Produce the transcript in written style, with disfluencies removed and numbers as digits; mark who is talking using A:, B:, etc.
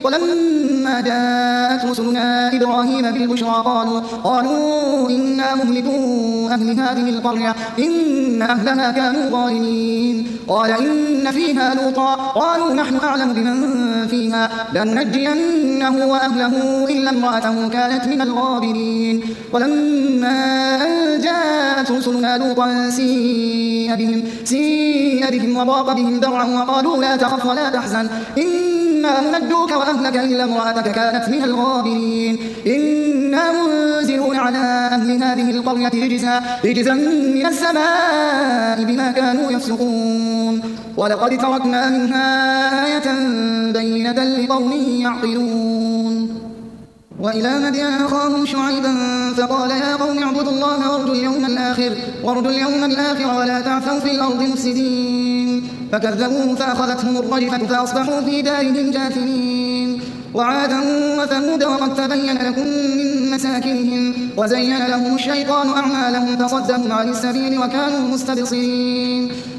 A: ولما جاءت رسلنا إبراهيم بالبشرى قالوا إنا مهلكو أهل هذه القرية إن أهلها كانوا ظالمين. قال إن فيها لوطا قالوا نحن أعلم بمن فيها لننجينه وأهله إلا امرأته كانت من الغابرين. ولما جاءت رسلنا لوطا سيء بهم وضاق بهم ذرعا وقالوا لا تخف ولا تحزن إنا منجوك وأهلك إلا امرأتك كانت من الغابرين. إنا منزلون على أهل هذه القرية رجزا من السماء بما كانوا يفسقون. ولقد تركنا منها آية بينة لقوم يعقلون. وإلى مدين أخاهم شعيبا فقال يا قوم اعبدوا الله وارجوا اليوم الآخر ولا تعثوا في الأرض مفسدين. فكذبوه فأخذتهم الرجفة فأصبحوا في دارهم جاثمين. وعادا وثمود وقد تبين لكم من مساكنهم وزين لهم الشيطان أعمالهم فصدهم عن السبيل وكانوا مستبصرين.